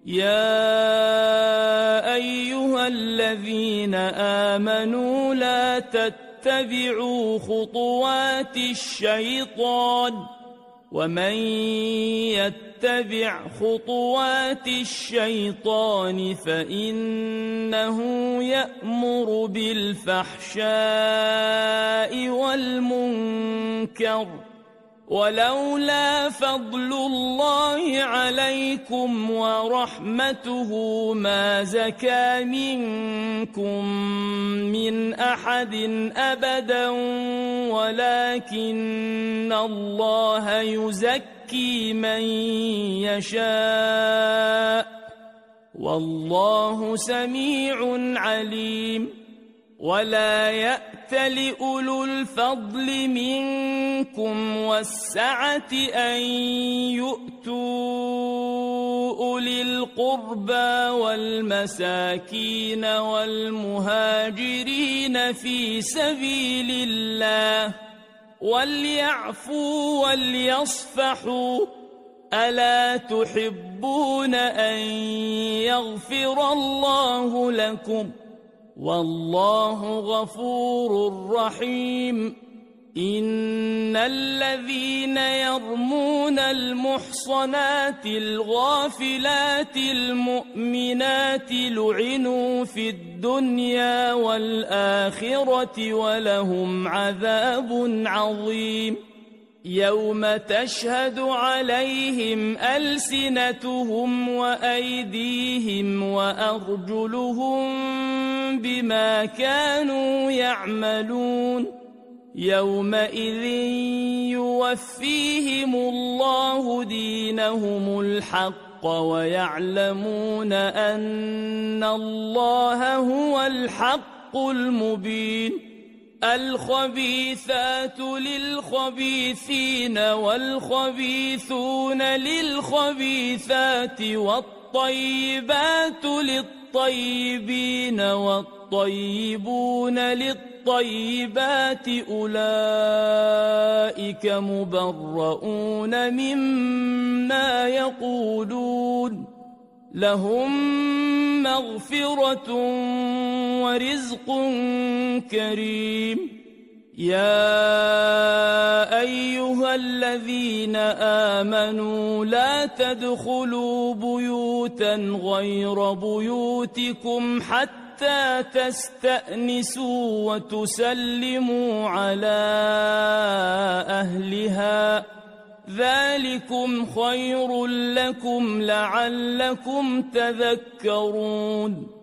يا أيها الذين آمنوا لا تتبعوا خطوات الشيطان ومن يتبع خطوات الشيطان فإنه يأمر بالفحشاء والمنكر ولولا فضل الله عليكم ورحمته ما زكى منكم من أحد أبدا ولكن الله يزكي من يشاء والله سميع عليم ولا يأتل أولو الفضل منكم والسعة أن يؤتوا أولي القربى والمساكين والمهاجرين في سبيل الله وليعفوا وليصفحوا ألا تحبون أن يغفر الله لكم والله غفور رحيم إن الذين يرمون المحصنات الغافلات المؤمنات لعنوا في الدنيا والآخرة ولهم عذاب عظيم يوم تشهد عليهم ألسنتهم وأيديهم وأرجلهم بما كانوا يعملون يومئذ يوفيهم الله دينهم الحق ويعلمون أن الله هو الحق المبين الخبيثات للخبيثين والخبيثون للخبيثات والطيبات للطيبين والطيبون للطيبات أولئك مبرؤون مما يقولون لهم مغفرة ورزق كريم يا أيها الذين آمنوا لا تدخلوا بيوتا غير بيوتكم حتى تستأنسوا وتسلموا على أهلها ذلكم خير لكم لعلكم تذكرون